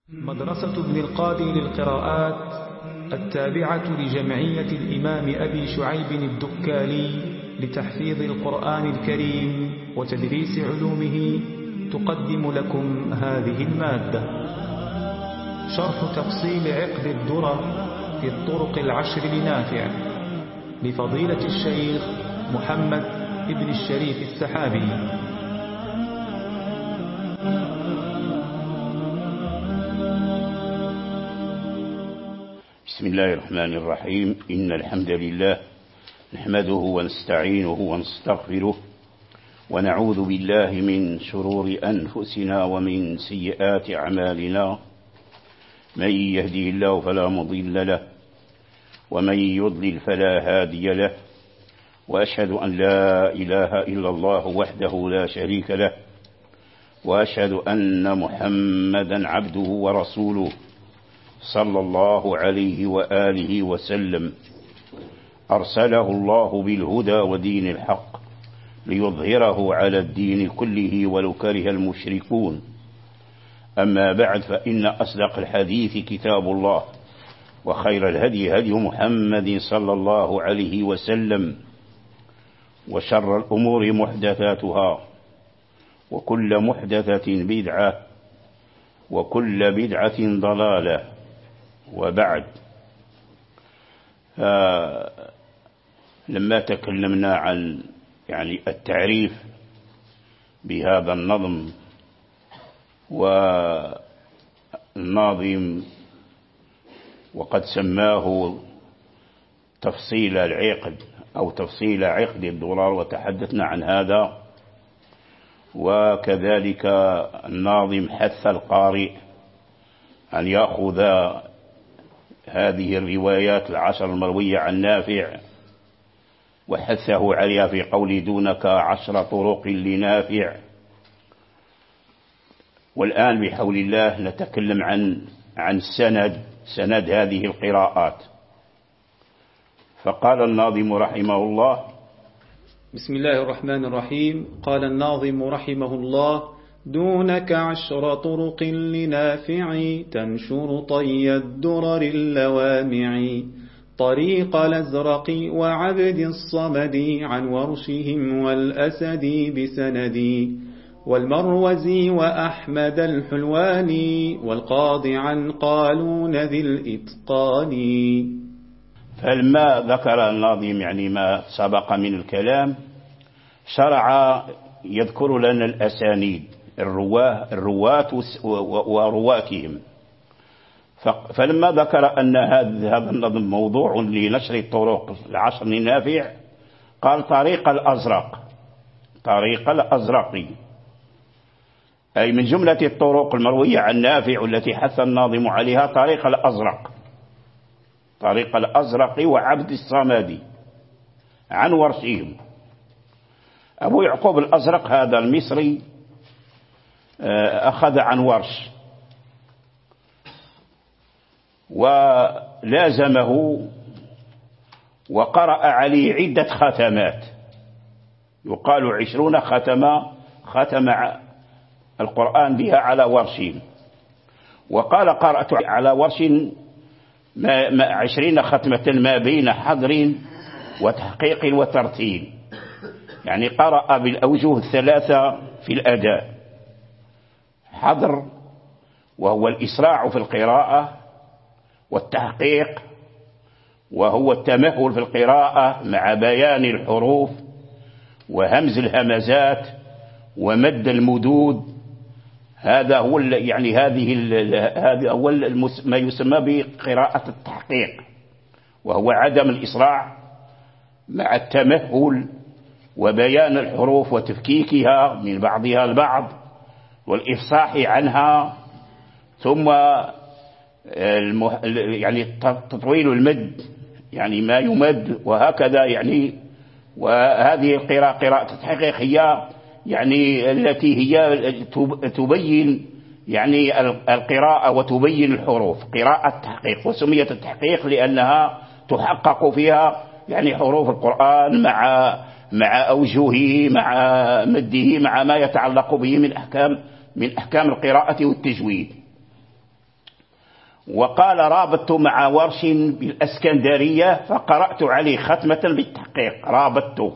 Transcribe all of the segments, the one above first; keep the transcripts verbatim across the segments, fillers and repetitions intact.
مدرسة ابن القاضي للقراءات التابعة لجمعية الإمام أبي شعيب الدكالي لتحفيظ القرآن الكريم وتدريس علومه تقدم لكم هذه المادة. شرح تفصيل عقد الدرر في الطرق العشر لنافع لفضيلة الشيخ محمد ابن الشريف السحابي. بسم الله الرحمن الرحيم. إن الحمد لله نحمده ونستعينه ونستغفره ونعوذ بالله من شرور أنفسنا ومن سيئات أعمالنا. من يهدي الله فلا مضل له ومن يضلل فلا هادي له، وأشهد أن لا إله إلا الله وحده لا شريك له، وأشهد أن محمدا عبده ورسوله صلى الله عليه وآله وسلم، أرسله الله بالهدى ودين الحق ليظهره على الدين كله ولو كره المشركون. أما بعد، فإن أصدق الحديث كتاب الله، وخير الهدي هدي محمد صلى الله عليه وسلم، وشر الأمور محدثاتها، وكل محدثة بدعة، وكل بدعة ضلالة. وبعد، لما تكلمنا عن يعني التعريف بهذا النظم والناظم، وقد سماه تفصيل العقد أو تفصيل عقد الدرر، وتحدثنا عن هذا. وكذلك الناظم حث القارئ أن يأخذ هذه الروايات العشر المروية عن نافع، وحثه عليها في قول دونك عشر طرق لنافع. والآن بحول الله نتكلم عن عن سند سند هذه القراءات. فقال الناظم رحمه الله: بسم الله الرحمن الرحيم. قال الناظم رحمه الله: دونك عشر طرق لنافع تنشر طي الدرر اللوامع، طريق الأزرق وعبد الصمد عن ورشهم والأسد بسندي، والمروزي وأحمد الحلواني والقاضي عن قالون ذي الإتقان. فلما ذكر الناظم يعني ما سبق من الكلام، شرع يذكر لنا الأسانيد، الرواه الرواة ورواتهم. فلما ذكر أن هذا النظم موضوع لنشر الطرق العشر لنافع، قال طريق الأزرق، طريق الأزرق، أي من جملة الطرق المروية عن نافع التي حث الناظم عليها طريق الأزرق، طريق الأزرق وعبد الصمد عن ورشهم. أبو يعقوب الأزرق هذا المصري أخذ عن ورش ولازمه وقرأ عليه عدة ختمات، يقال عشرون ختمة ختم القرآن بها على ورش. وقال قرأت على ورش ما عشرين ختمة ما بين حضر وتحقيق وترتيل، يعني قرأ بالأوجه الثلاثة في الأداء: حضر وهو الإسراع في القراءة، والتحقيق وهو التمهل في القراءة مع بيان الحروف وهمز الهمزات ومد المدود. هذا هو يعني هذه هذا هو ما يسمى بقراءة التحقيق، وهو عدم الإسراع مع التمهل وبيان الحروف وتفكيكها من بعضها البعض والإفصاح عنها، ثم المح... يعني تطويل المد، يعني ما يمد وهكذا. يعني وهذه القراءة قراءة التحقيق هي يعني التي هي تبين يعني القراءة وتبين الحروف، قراءة التحقيق. وسميت التحقيق لأنها تحقق فيها يعني حروف القرآن مع مع أوجهه مع مده مع ما يتعلق به من أحكام من أحكام القراءة والتجويد. وقال رابطت مع ورش بالأسكندرية فقرأت عليه ختمة بالتحقيق. رابطت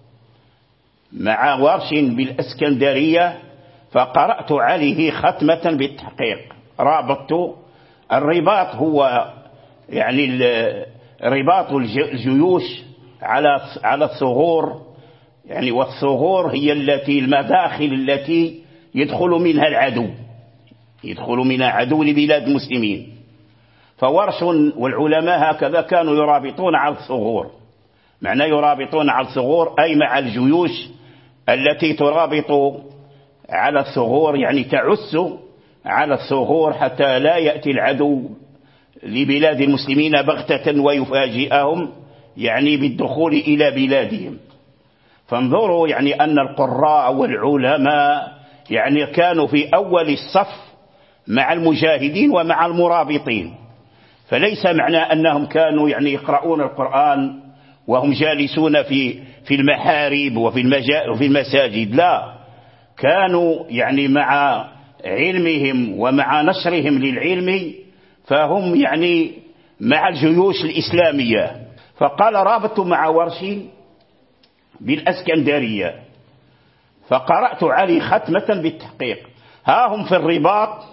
مع ورش بالأسكندرية فقرأت عليه ختمة بالتحقيق. رابطت، الرباط هو يعني رباط الجيوش على على الثغور، يعني والثغور هي التي المداخل التي يدخل منها العدو، يدخل منها عدو لبلاد المسلمين. فورش والعلماء هكذا كانوا يرابطون على الثغور. معنى يرابطون على الثغور أي مع الجيوش التي ترابط على الثغور، يعني تعس على الثغور حتى لا يأتي العدو لبلاد المسلمين بغتة ويفاجئهم يعني بالدخول إلى بلادهم. فانظروا يعني أن القراء والعلماء يعني كانوا في أول الصف مع المجاهدين ومع المرابطين. فليس معنى أنهم كانوا يعني يقرؤون القرآن وهم جالسون في في المحارب وفي المساجد، لا، كانوا يعني مع علمهم ومع نشرهم للعلم فهم يعني مع الجيوش الإسلامية. فقال رابطت مع ورشي بالأسكندرية فقرأت عليه ختمة بالتحقيق. ها هم في الرباط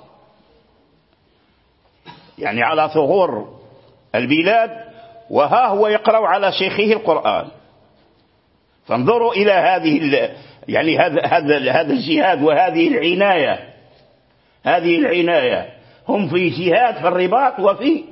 يعني على ثغور البلاد، وها هو يقرأ على شيخه القرآن. فانظروا إلى هذه يعني هذا هذا هذا الجهاد وهذه العناية، هذه العناية. هم في جهاد في الرباط وفي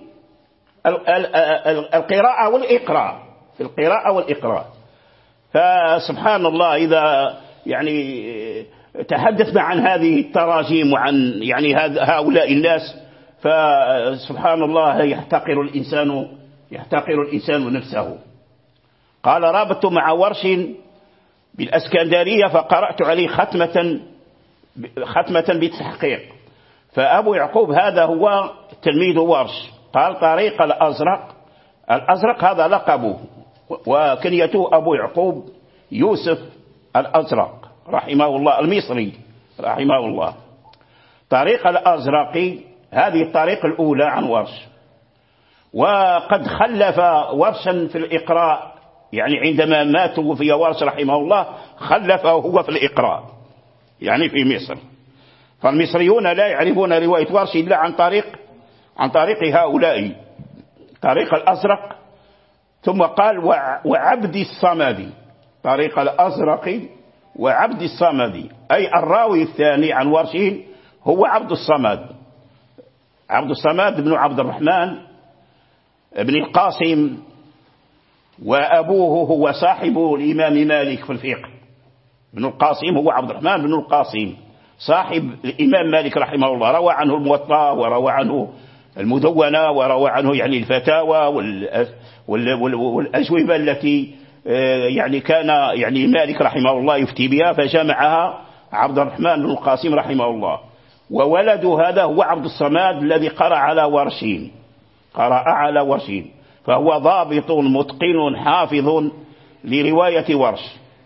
القراءة والإقراء، في القراءة والإقراء. فسبحان الله إذا يعني تحدثنا عن هذه التراجيم وعن يعني هؤلاء الناس فسبحان الله يحتقر الإنسان يحتقر الإنسان نفسه. قال رابطت مع ورش بالأسكندرية فقرأت عليه ختمة ختمة بالتحقيق. فأبو يعقوب هذا هو تلميذ ورش. قال طريق الأزرق، الأزرق هذا لقبه، وكنيته أبو يعقوب يوسف الأزرق رحمه الله المصري رحمه الله. طريق الأزرق هذه الطريق الأولى عن ورش، وقد خلف ورشا في الإقراء، يعني عندما مات وفي ورش رحمه الله خلفه هو في الإقراء يعني في مصر. فالمصريون لا يعرفون رواية ورش إلا عن طريق عن طريق هؤلاء، طريق الأزرق. ثم قال وعبد الصمد، طريق الأزرق وعبد الصمد، أي الراوي الثاني عن ورشه هو عبد الصمد، عبد الصمد بن عبد الرحمن بن القاسم، وأبوه هو صاحب الإمام مالك في الفقه. بن القاسم هو عبد الرحمن بن القاسم صاحب الإمام مالك رحمه الله، روى عنه الموطأ وروى عنه المدونة وروى عنه يعني الفتاوى والأجوبة التي يعني كان يعني مالك رحمه الله يفتي بها، فجمعها عبد الرحمن بن القاسم رحمه الله. وولده هذا هو عبد الصمد الذي قرأ على ورشين، قرأ على ورشين، فهو ضابط متقن حافظ لرواية ورش.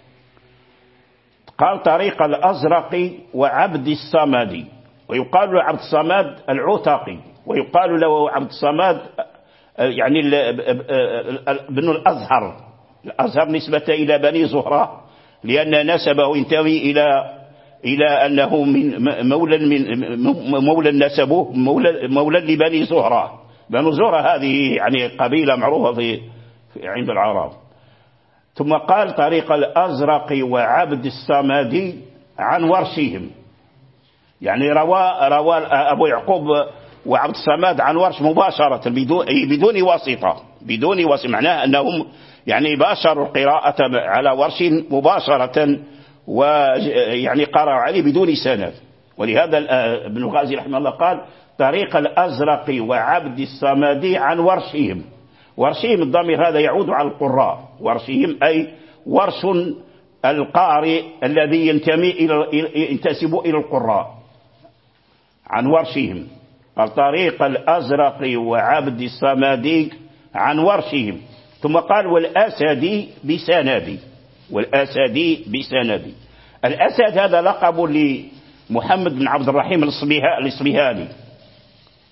قال طريق الأزرق وعبد الصمد، ويقال له عبد الصمد العتقي، ويقال له عبد الصمد يعني بن الأزهر، الأزهر نسبة إلى بني زهرة، لأن نسبه ينتمي إلى إلى أنه من مولى من مولى نسبه مولى مولى لبني زهرة. بنو زهرة هذه يعني قبيلة معروفة في عند العرب. ثم قال طريق الأزرق وعبد الصمد عن ورشهم، يعني روى روى أبو يعقوب وعبد الصمد عن ورش مباشرة بدون بدون واسطة، بدون واسطة، معناه أنهم يعني باشروا القراءة على ورش مباشرة، ويعني قرأوا عليه بدون سند. ولهذا ابن غازي رحمه الله قال طريق الأزرق وعبد الصمد عن ورشهم. ورشهم الضمير هذا يعود على القراء، ورشهم أي ورش القارئ الذي ينتمي إلى ينتسب إلى القراء، عن ورشهم. قال طريق الأزرق وعبد الصمد عن ورشهم. ثم قال والأسد بسندي، والأسد بسندي. الأسد هذا لقب لمحمد بن عبد الرحيم الإصبهاني،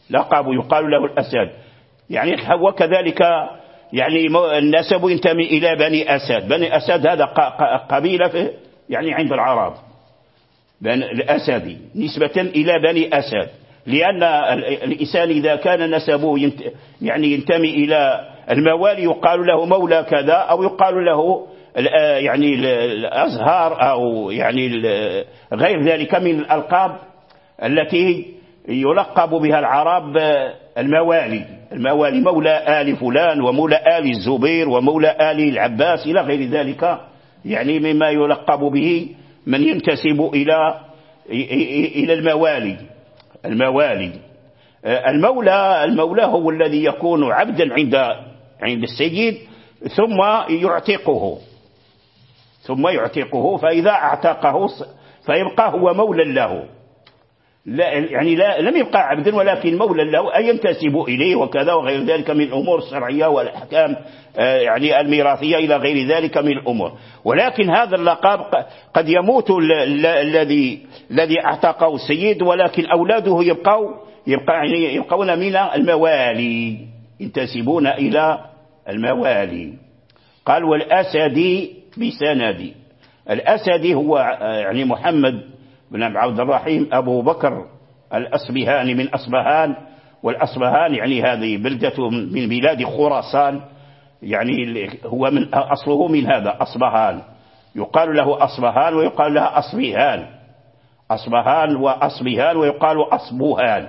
لقب يقال له الأسد، يعني وكذلك يعني النسب ينتمي إلى بني أسد. بني أسد هذا قبيلة في يعني عند العرب، بني الأسدي نسبة إلى بني أسد، لأن الإنسان إذا كان نسبه يعني ينتمي إلى الموالي يقال له مولى كذا، أو يقال له يعني الأزهار، أو يعني غير ذلك من الألقاب التي يلقب بها العرب الموالي. الموالي مولى آل فلان ومولى آل الزبير ومولى آل العباس إلى غير ذلك، يعني مما يلقب به من ينتسب إلى إلى الموالي. الموالي المولى المولى هو الذي يكون عبدا عند عند السيد ثم يعتقه ثم يعتقه فإذا اعتقه فيبقى هو مولى له، لا يعني لا لم يبقى عبدا ولكن مولى له، أي ينتسب إليه وكذا وغير ذلك من الأمور الشرعية والأحكام يعني الميراثية إلى غير ذلك من الأمور. ولكن هذا اللقب قد يموت الذي الذي اعتقه السيد، ولكن أولاده يبقوا يبقى يعني يبقون من الموالي، ينتسبون إلى الموالي. قال والأسدي بسندي. الأسدي هو يعني محمد بن عبد الرحيم أبو بكر الأصبهاني من أصبهان، والأصبهان يعني هذه بلدة من بلاد خراسان، يعني هو من أصله من هذا أصبهان، يقال له أصبهان ويقال لها أصبهان، أصبهان وأصبهان ويقال أصبهان.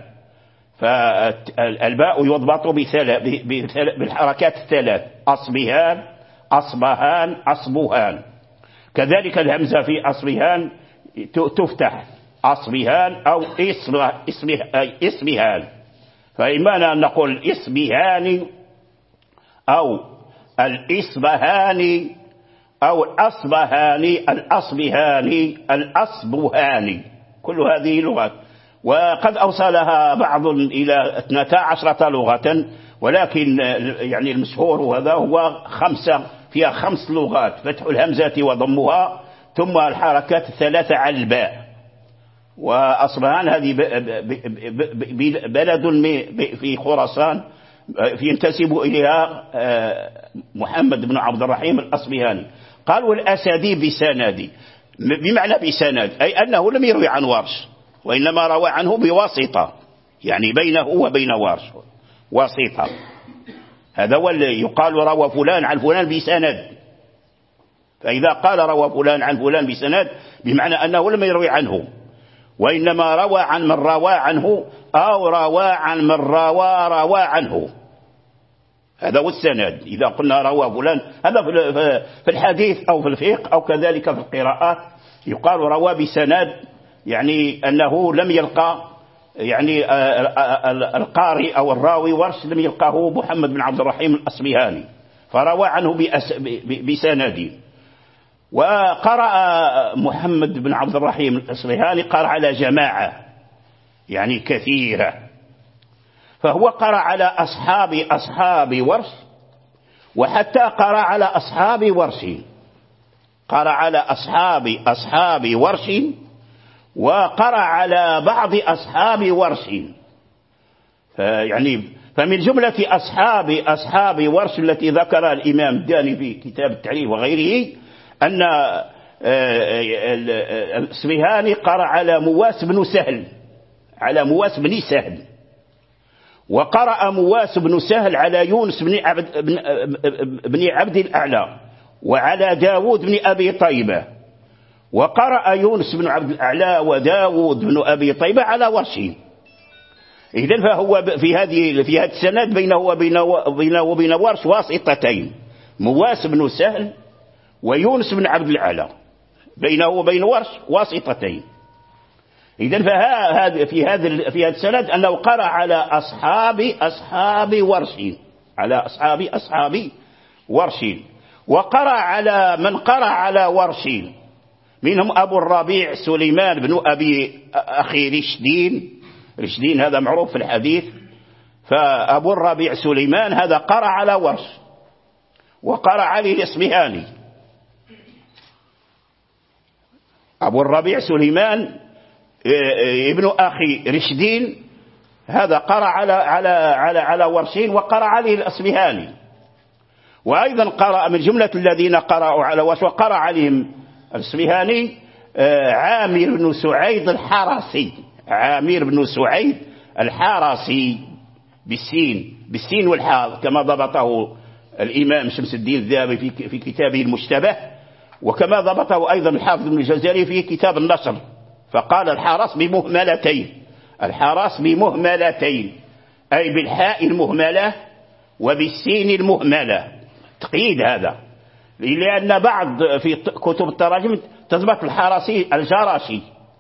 فالباء يضبط بالحركات الثلاث، أصبهان أصبهان أصبهان. كذلك الهمزة في أصبهان تفتح أصبهان أو إصبهان، فإما نقول الإصبهاني أو الإصبهاني أو الأصبهاني الأصبهاني الأصبهاني، كل هذه لغات، وقد أوصلها بعض إلى اثنتا عشرة لغة، ولكن يعني المشهور وهذا هو خمسة، فيها خمس لغات، فتح الهمزة وضمها ثم الحركات الثلاثة على الباء. وأصبهان هذه بلد في خراسان ينتسب إليها محمد بن عبد الرحيم الأصبهاني. قال والأسدي بسندي، بمعنى بسند أي أنه لم يروي عن ورش، وإنما روى عنه بواسطة، يعني بينه وبين ورش واسطة. هذا هو اللي يقال روى فلان عن فلان بسند. فإذا قال روى فلان عن فلان بسند بمعنى أنه لم يروي عنه، وإنما روى عن من روى عنه أو روى عن من روى روى عنه، هذا هو السند. إذا قلنا روى فلان، هذا في الحديث أو في الفقه أو كذلك في القراءات يقال روى بسند، يعني أنه لم يلقى يعني القارئ أو الراوي ورش لم يلقاه محمد بن عبد الرحيم الأصبهاني، فروى عنه بسند. وقرأ محمد بن عبد الرحيم الأصبهاني قرأ على جماعة يعني كثيرة، فهو قرأ على أصحاب أصحاب ورش، وحتى قرأ على أصحاب ورش، قرأ على أصحاب أصحاب ورش، وقرأ على بعض أصحاب ورش. يعني فمن جملة أصحاب أصحاب ورش التي ذكرها الإمام الداني في كتاب التعريف وغيره أن الأصبهاني قرأ على مواس بن سهل، على مواس بن سهل، وقرأ مواس بن سهل على يونس بن عبد, بن عبد الأعلى، وعلى داود بن أبي طيبة، وقرأ يونس بن عبد الأعلى وداود بن أبي طيبة على ورشه. إذن فهو في هذه في هذا السند بينه وبينه وبين ورش واسطتين، مواس بن سهل ويونس بن عبد الأعلى، بينه وبين ورش واسطتين. إذن فهذا في هذا في هذا السند أنه قرأ على أصحاب أصحاب ورش، على أصحاب أصحاب ورش، وقرأ على من قرأ على ورش، منهم أبو الربيع سليمان بن أبي أخي رشدين. رشدين هذا معروف في الحديث، فأبو الربيع سليمان هذا قرأ على ورش، وقرأ عليه الأصبهاني. أبو الربيع سليمان ابن أخي رشدين هذا قرأ على على على على ورشين، وقرأ عليه الأصبهاني، وأيضا قرأ من جملة الذين قرأوا على ورش وقرأ عليهم الأصبهاني عامر بن سعيد الحراسي. عامر بن سعيد الحراسي بالسين بالسين والحاء كما ضبطه الإمام شمس الدين الذهبي في في كتابه المشتبه، وكما ضبطه أيضا الحافظ ابن الجزري في كتاب النصر، فقال الحرس بمهملتين، الحرس بمهملتين أي بالحاء المهملة وبالسين المهملة، تقييد هذا، لأن بعض في كتب التراجم تضبط الحرسي الجراشي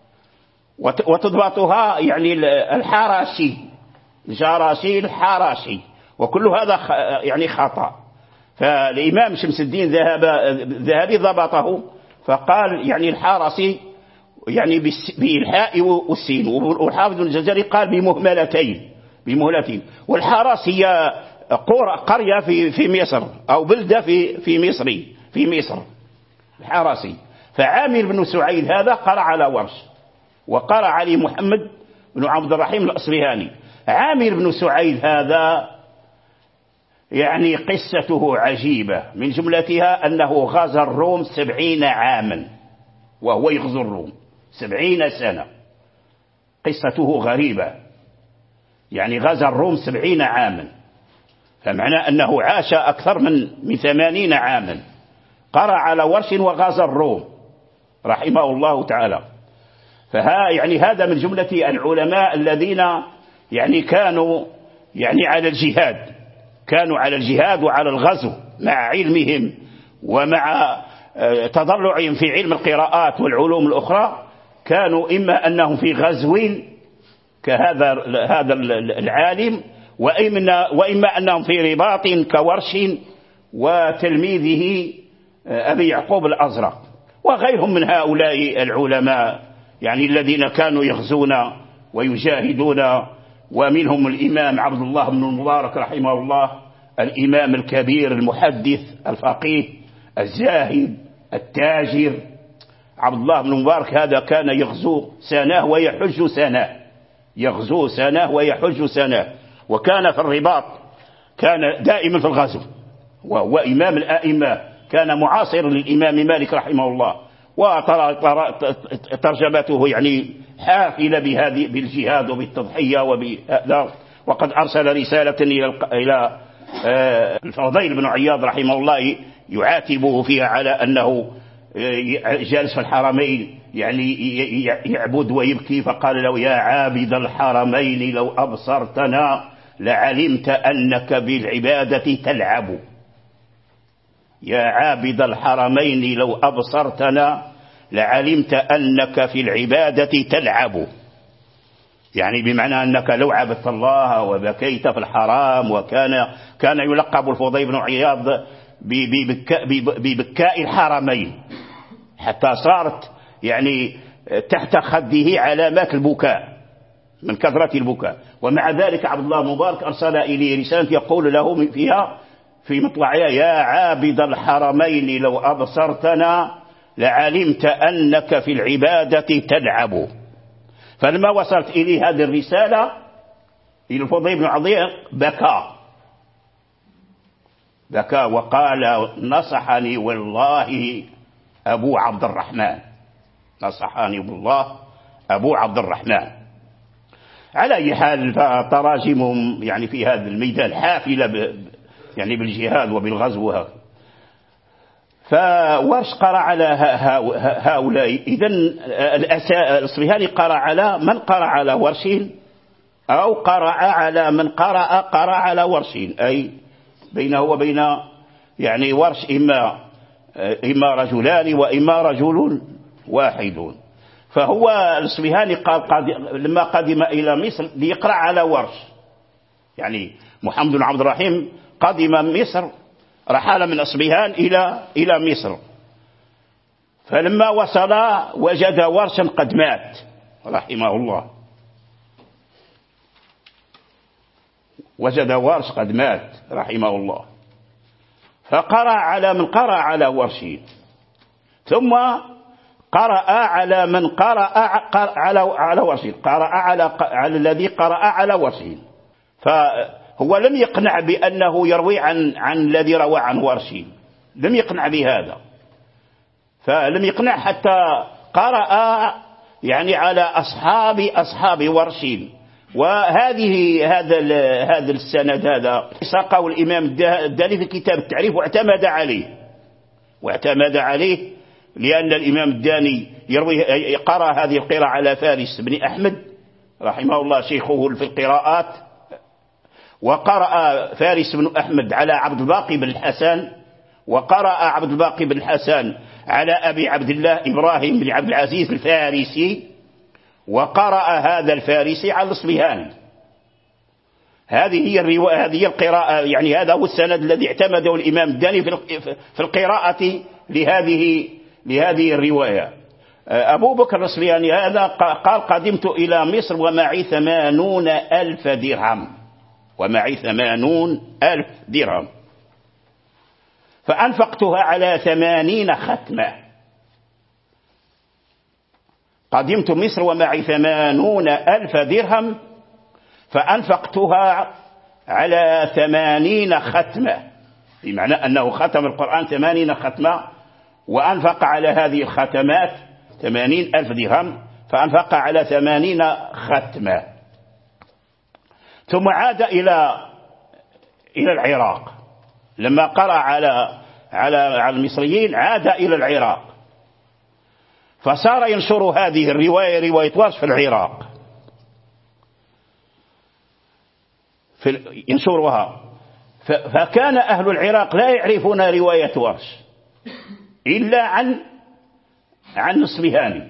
وتضبطها يعني الحراشي الجراشي الحراشي، وكل هذا يعني خطأ. فالإمام شمس الدين ذهب ذهبي ضبطه فقال يعني الحرسي يعني بالحاء والسين، والحافظ بن الجزري قال بمهملتين بمهلتين. والحرس هي قرية في في مصر أو بلدة في في مصر في مصر الحرسي. فعامر بن سعيد هذا قرأ على ورش، وقرأ علي محمد بن عبد الرحيم الأصبهاني. عامر بن سعيد هذا يعني قصته عجيبة، من جملتها أنه غزا الروم سبعين عاما، وهو يغزو الروم سبعين سنة، قصته غريبة، يعني غزا الروم سبعين عاما، فمعنى أنه عاش أكثر من من ثمانين عاما. قرأ على ورش وغزا الروم رحمه الله تعالى. فها يعني هذا من جملة العلماء الذين يعني كانوا يعني على الجهاد، كانوا على الجهاد وعلى الغزو مع علمهم ومع تضرعهم في علم القراءات والعلوم الأخرى. كانوا إما أنهم في غزو كهذا هذا العالم، وإما, وإما أنهم في رباط كورش وتلميذه أبي يعقوب الأزرق وغيرهم من هؤلاء العلماء يعني الذين كانوا يغزون ويجاهدون. ومنهم الإمام عبد الله بن المبارك رحمه الله، الإمام الكبير المحدث الفقيه الزاهد التاجر. عبد الله بن المبارك هذا كان يغزو سنة ويحج سنة، يغزو سنة ويحج سنة، وكان في الرباط، كان دائما في الغزو، وهو إمام الآئمة، كان معاصر للإمام مالك رحمه الله، وترجمته يعني حافلة بهذه بالجهاد وبالتضحية وبهذا. وقد أرسل رسالة إلى الفضيل بن عياض رحمه الله يعاتبه فيها على أنه جالس في الحرمين يعني يعبد ويبكي، فقال له: يا عابد الحرمين لو أبصرتنا لعلمت أنك بالعبادة تلعب. يا عابد الحرمين لو أبصرتنا لعلمت أنك في العبادة تلعب، يعني بمعنى أنك لو عبدت الله وبكيت في الحرام. وكان كان يلقب الفضيل بن عياض ببكاء الحرمين، حتى صارت يعني تحت خده علامات البكاء من كثرة البكاء. ومع ذلك عبد الله مبارك أرسل إليه رسالة يقول له فيها في مطلعها: يا عابد الحرمين لو أبصرتنا لعلمت أنك في العبادة تلعب. فلما وصلت إليه هذه الرسالة إلى الفضيل بن عياض بكى بكى وقال: نصحني والله أبو عبد الرحمن، نصحني بالله أبو عبد الرحمن. على أي حال فتراجمهم يعني في هذا الميدان حافلة يعني بالجهاد وبالغزو. فورش قرأ على هؤلاء. إذن الأصبهاني قرأ على من قرأ على ورشين، أو قرأ على من قرأ قرأ على ورشين، أي بينه وبين يعني ورش إما إما رجلان وإما رجل واحد. فهو الأصبهاني لما قدم إلى مصر ليقرأ على ورش، يعني محمد بن عبد الرحيم قدم مصر، رحل من أصبهان إلى إلى مصر. فلما وصل وجد ورشا قد مات رحمه الله، وجد ورش قد مات رحمه الله. فقرأ على من قرأ على ورش، ثم قرأ على من قرأ على على ورش، قرأ على على الذي قرأ على ورش. فهو لم يقنع بأنه يروي عن عن الذي روى عن ورش، لم يقنع بهذا، فلم يقنع حتى قرأ يعني على أصحاب أصحاب ورش. وهذه هذا هذا السند هذا ساقه الإمام الداني في كتاب التعريف واعتمد عليه واعتمد عليه لأن الإمام الداني يروي قرأ هذه القراءة على فارس بن أحمد رحمه الله شيخه في القراءات، وقرأ فارس بن أحمد على عبد الباقي بن الحسن، وقرأ عبد الباقي بن الحسن على أبي عبد الله إبراهيم بن عبد العزيز الفارسي، وقرأ هذا الفارسي على الأصبهاني. هذه هي الرواية، هذه القراءة، يعني هذا هو السند الذي اعتمده الإمام الداني في القراءة لهذه لهذه الرواية. أبو بكر الأصبهاني هذا قال قدمت إلى مصر ومعي ثمانون ألف درهم، ومعي ثمانون ألف درهم فأنفقتها على ثمانين ختمة. قدمت مصر ومعي ثمانون ألف درهم فأنفقتها على ثمانين ختمة، بمعنى أنه ختم القرآن ثمانين ختمة، وأنفق على هذه الختمات ثمانين ألف درهم، فأنفق على ثمانين ختمة. ثم عاد إلى إلى العراق، لما قرأ على على على المصريين عاد إلى العراق، فصار ينشر هذه الرواية رواية ورش في العراق، في ينشرها. فكان أهل العراق لا يعرفون رواية ورش إلا عن عن الأصبهاني،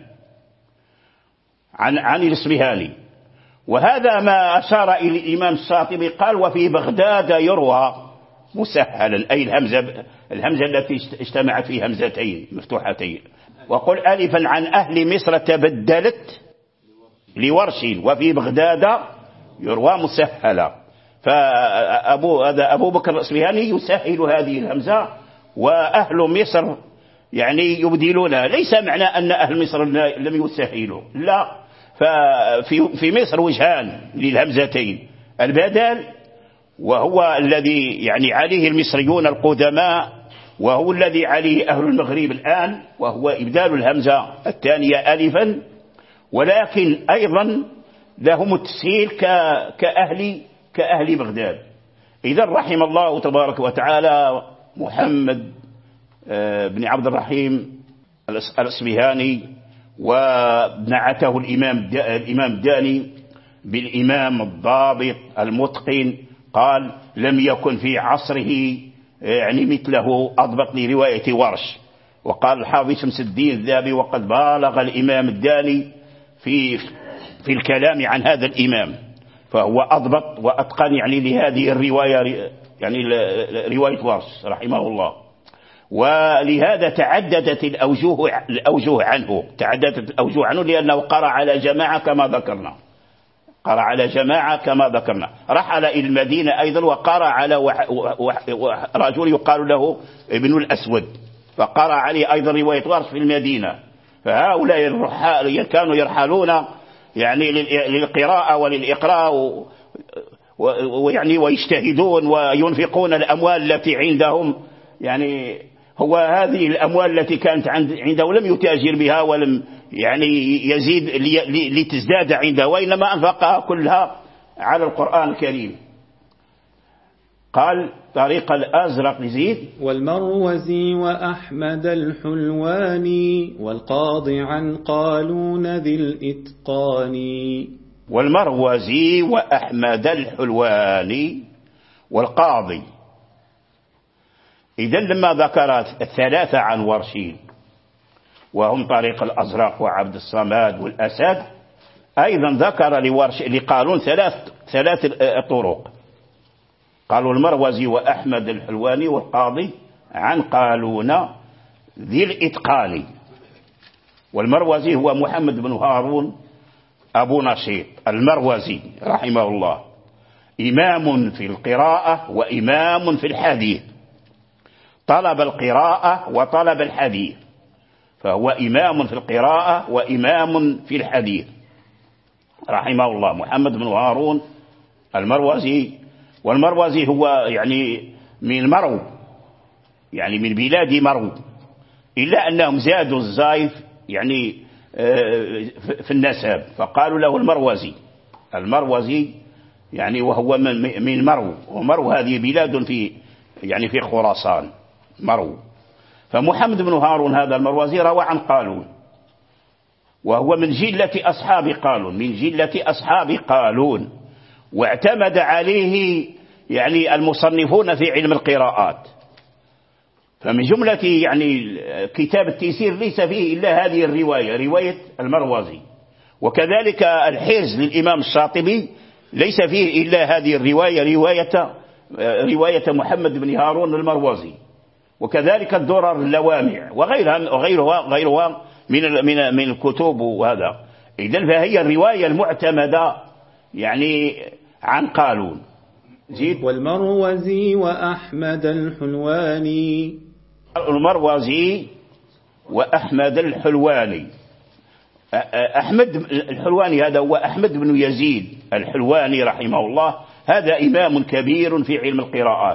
عن عن الأصبهاني. وهذا ما أشار إلى الإمام الشاطبي، قال وفي بغداد يروى مسهلا، أي الهمزة الهمزة التي اجتمعت في همزتين مفتوحتين. وقل ألفا عن أهل مصر تبدلت لورش وفي بغداد يروى مسهلا. فأبو هذا أبو بكر الأصبهاني يسهل هذه الهمزة، وأهل مصر يعني يبدلونها. ليس معنى أن أهل مصر لم يسهلوا، لا، ففي في مصر وجهان للهمزتين، البدل وهو الذي يعني عليه المصريون القدماء، وهو الذي عليه أهل المغرب الآن، وهو إبدال الهمزة الثانية ألفا، ولكن أيضا لهم التسهيل كأهل كأهل بغداد. إذا رحم الله تبارك وتعالى محمد بن عبد الرحيم الأصبهاني، ونعته الإمام الإمام الداني بالإمام الضابط المتقن، قال لم يكن في عصره يعني مثله أضبط لرواية ورش. وقال الحافظ شمس الدين الذهبي وقد بالغ الإمام الداني في في الكلام عن هذا الإمام، فهو أضبط وأتقن يعني لهذه الرواية، يعني رواية ورش رحمه الله. ولهذا تعددت الأوجه الأوجه عنه تعددت الأوجه عنه لأنه قرأ على جماعة كما ذكرنا قرأ على جماعة كما ذكرنا رحل إلى المدينة أيضا، وقرأ على رجل يقال له ابن الأسود، فقرأ عليه أيضا رواية ورش في المدينة. فهؤلاء كانوا يرحلون يعني للقراءة وللإقراء، ويعني ويجتهدون وينفقون الأموال التي عندهم. يعني هو هذه الأموال التي كانت عنده لم يتاجر بها ولم يعني يزيد لتزداد عنده، وإنما أنفقها كلها على القرآن الكريم. قال طريق الأزرق يزيد والمروزي وأحمد الحلواني والقاضي عن قالون ذي الإتقان. والمروزي وأحمد الحلواني والقاضي. إذن لما ذكر الثلاثة عن ورشين وهم طريق الأزرق وعبد الصمد والأسد، أيضا ذكر لورش لقالون ثلاث ثلاث طرق. قالوا المروزي وأحمد الحلواني والقاضي عن قالون ذي الإتقان. والمروزي هو محمد بن هارون أبو نشيط المروزي رحمه الله، إمام في القراءة وإمام في الحديث، طلب القراءة وطلب الحديث، فهو إمام في القراءة وإمام في الحديث رحمه الله، محمد بن هارون المروزي. والمروزي هو يعني من مرو، يعني من بلاد مرو، إلا أنهم زادوا الزايف يعني في النسب فقالوا له المروزي. المروزي يعني وهو من مرو، ومرو هذه بلاد في يعني في خراسان مرو. فمحمد بن هارون هذا المروزي روى عن قالون، وهو من جلة أصحاب قالون، من جلة أصحاب قالون، واعتمد عليه يعني المصنفون في علم القراءات. فمن جملة يعني كتاب التيسير ليس فيه إلا هذه الرواية، رواية المروزي. وكذلك الحرز للإمام الشاطبي ليس فيه إلا هذه الرواية، رواية رواية محمد بن هارون المروزي. وكذلك الدرر اللوامع وغيرها وغيرها غيرها من من من الكتب. وهذا إذن فهي الرواية المعتمدة يعني عن قالون. زيد. والمروزي وأحمد الحلواني. المروزي وأحمد الحلواني. أحمد الحلواني هذا هو أحمد بن يزيد الحلواني رحمه الله. هذا إمام كبير في علم القراءات،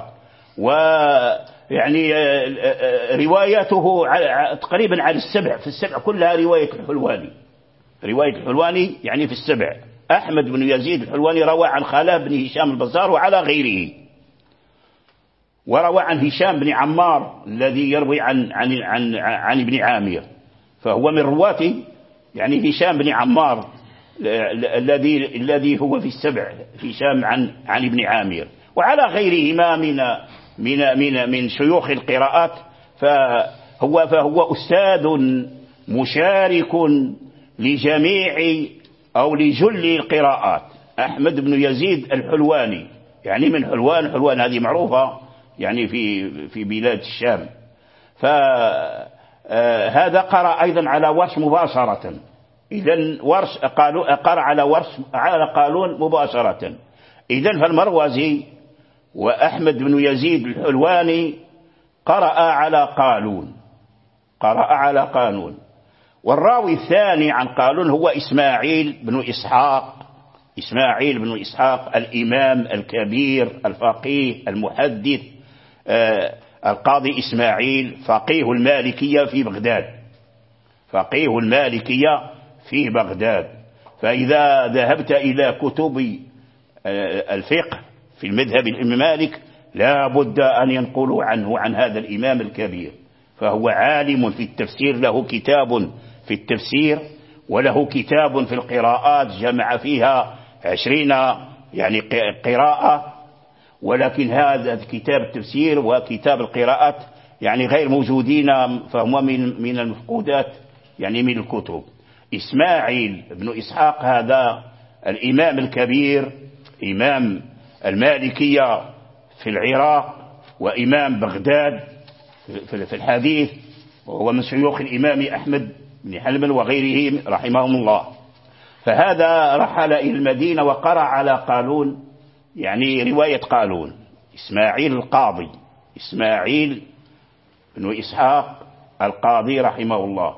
ويعني رواياته تقريبا على السبع، في السبع كلها رواية الحلواني. رواية الحلواني يعني في السبع. أحمد بن يزيد الحلواني روى عن خالد بن هشام البزار وعلى غيره، وروى عن هشام بن عمار الذي يروي عن عن عن عن ابن عامر، فهو من رواته يعني هشام بن عمار الذي الذي هو في السبع، هشام عن عن ابن عامر وعلى غيرهما من من من من شيوخ القراءات. فهو فهو أستاذ مشارك لجميع أو لجل القراءات. أحمد بن يزيد الحلواني يعني من حلوان، حلوان هذه معروفة يعني في في بلاد الشام. فهذا قرأ أيضا على ورش مباشرة. إذن ورش قالوا قرأ على ورش على قالون مباشرة. إذن فالمروزي وأحمد بن يزيد الحلواني قرأ على قالون، قرأ على قالون. والراوي الثاني عن قالون هو إسماعيل بن إسحاق، إسماعيل بن إسحاق الإمام الكبير الفقيه المحدث آه القاضي إسماعيل، فقيه المالكية في بغداد، فقيه المالكية في بغداد. فإذا ذهبت إلى كتب آه الفقه في المذهب الإمام مالك لا بد أن ينقلوا عنه عن هذا الإمام الكبير. فهو عالم في التفسير، له كتاب في التفسير وله كتاب في القراءات جمع فيها عشرين يعني قراءة. ولكن هذا كتاب التفسير وكتاب القراءات يعني غير موجودين، فهم من من المفقودات يعني من الكتب. إسماعيل بن إسحاق هذا الإمام الكبير، إمام المالكية في العراق وإمام بغداد في الحديث، وهو من شيوخ الإمام أحمد بن حنبل وغيره رحمهم الله. فهذا رحل إلى المدينة وقرأ على قالون يعني رواية قالون. إسماعيل القاضي، إسماعيل بن إسحاق القاضي رحمه الله.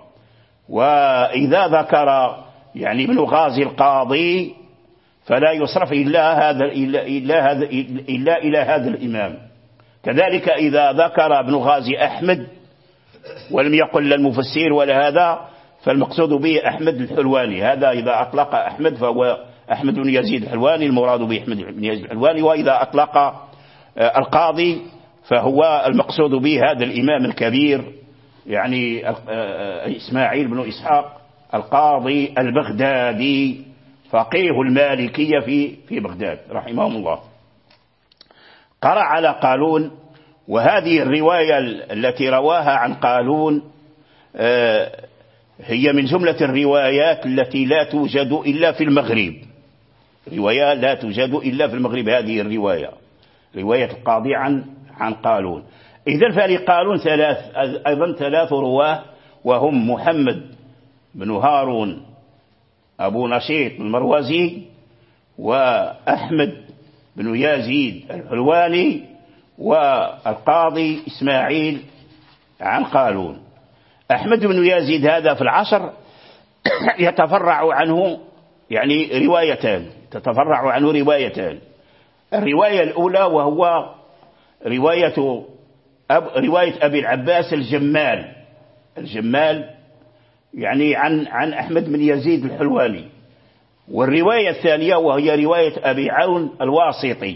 وإذا ذكر يعني ابن غازي القاضي فلا يصرف إلا هذا إلا إلا هذا إلا إلى هذا الإمام. كذلك إذا ذكر ابن غازي أحمد ولم يقل المفسر ولا هذا، فالمقصود به أحمد الحلواني. هذا إذا أطلق أحمد فهو أحمد بن يزيد الحلواني، المراد به أحمد بن يزيد الحلواني. وإذا أطلق القاضي فهو المقصود به هذا الإمام الكبير يعني إسماعيل بن إسحاق القاضي البغدادي، فقيه المالكية في في بغداد رحمهم الله. قرأ على قالون. وهذه الرواية التي رواها عن قالون هي من جملة الروايات التي لا توجد إلا في المغرب، رواية لا توجد إلا في المغرب. هذه الرواية رواية القاضي عن عن قالون. إذن فلقالون ثلاث أيضا ثلاث رواه، وهم محمد بن هارون أبو نشيط المروزي، وأحمد بن يزيد الحلواني، والقاضي إسماعيل عن قالون. أحمد بن يزيد هذا في العصر يتفرع عنه يعني روايتان، تتفرع عنه روايتان. الرواية الأولى وهو رواية أب رواية أبي العباس الجمال الجمال يعني عن عن أحمد بن يزيد الحلواني. والرواية الثانية وهي رواية أبي عون الواسطي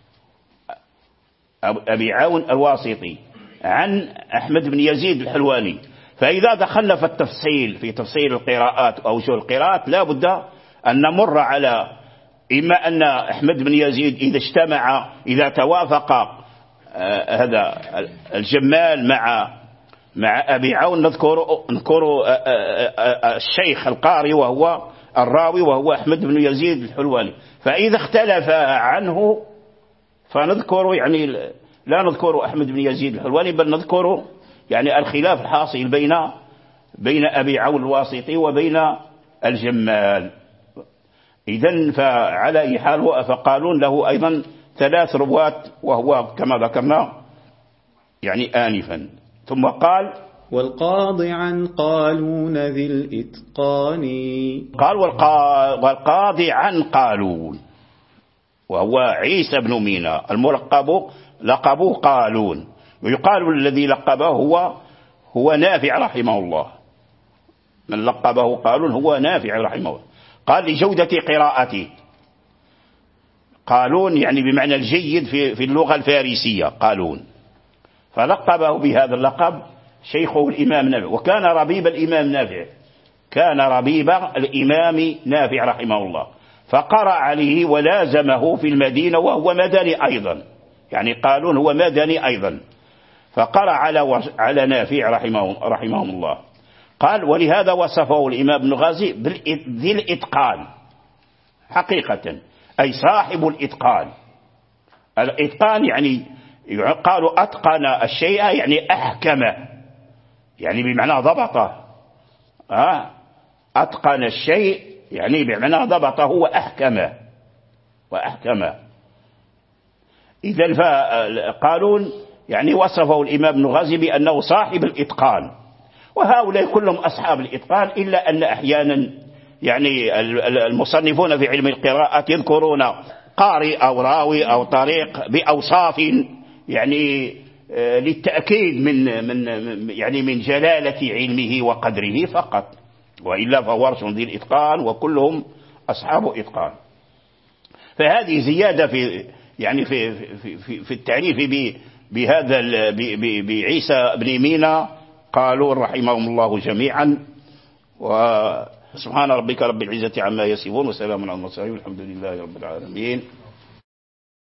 أبي عون الواسطي عن أحمد بن يزيد الحلواني. فإذا دخلنا في التفصيل في تفصيل القراءات أو شو القراءات لا بد أن نمر على إما أن أحمد بن يزيد إذا اجتمع إذا توافق آه هذا الجمال مع مع أبي عون نذكر نذكر آه آه الشيخ القاري وهو الراوي وهو أحمد بن يزيد الحلواني. فإذا اختلف عنه فنذكر يعني لا نذكر أحمد بن يزيد الحلواني بل نذكر يعني الخلاف الحاصل بين بين أبي عون الواسطي وبين الجمال. إذن فعلى أي حال فقالون له أيضا ثلاث رواة وهو كما ذكرنا يعني آنفا. ثم قال والقاضي عن قالون ذي الإتقان. قال والقاضي عن قالون وهو عيسى بن مينا الملقب لقبه قالون. ويقال الذي لقبه هو هو نافع رحمه الله، من لقبه قالون هو نافع رحمه الله. قال لجودة قراءته، قالون يعني بمعنى الجيد في في اللغة الفارسية قالون، فلقبه بهذا اللقب شيخه الإمام نافع. وكان ربيب الإمام نافع كان ربيب الإمام نافع رحمه الله، فقرأ عليه ولازمه في المدينة وهو مدني أيضا، يعني قالون هو مدني أيضا، فقرأ على على نافع رحمه رحمهم الله. قال ولهذا وصفه الإمام ابن غازي ذي الإتقان حقيقة، أي صاحب الإتقان. الإتقان يعني قالوا أتقن الشيء يعني أحكمه، يعني بمعنى ضبطه. آه أتقن الشيء يعني بمعنى ضبطه وأحكمه وأحكمه. إذن فقالون يعني وصفه الإمام ابن غازي بأنه صاحب الإتقان. وهؤلاء كلهم أصحاب الإتقان، إلا أن أحيانا يعني المصنفون في علم القراءة يذكرون قارئ أو راوي أو طريق بأوصاف يعني للتأكيد من من يعني من جلالة علمه وقدره فقط، وإلا فهو رسل ذي الإتقان وكلهم أصحاب إتقان. فهذه زيادة في يعني في في في, في التعريف بهذا بعيسى بن مينا قالوا رحمهم الله جميعا. وسبحان ربك رب العزة عما يصفون وسلام على المرسلين والحمد لله رب العالمين.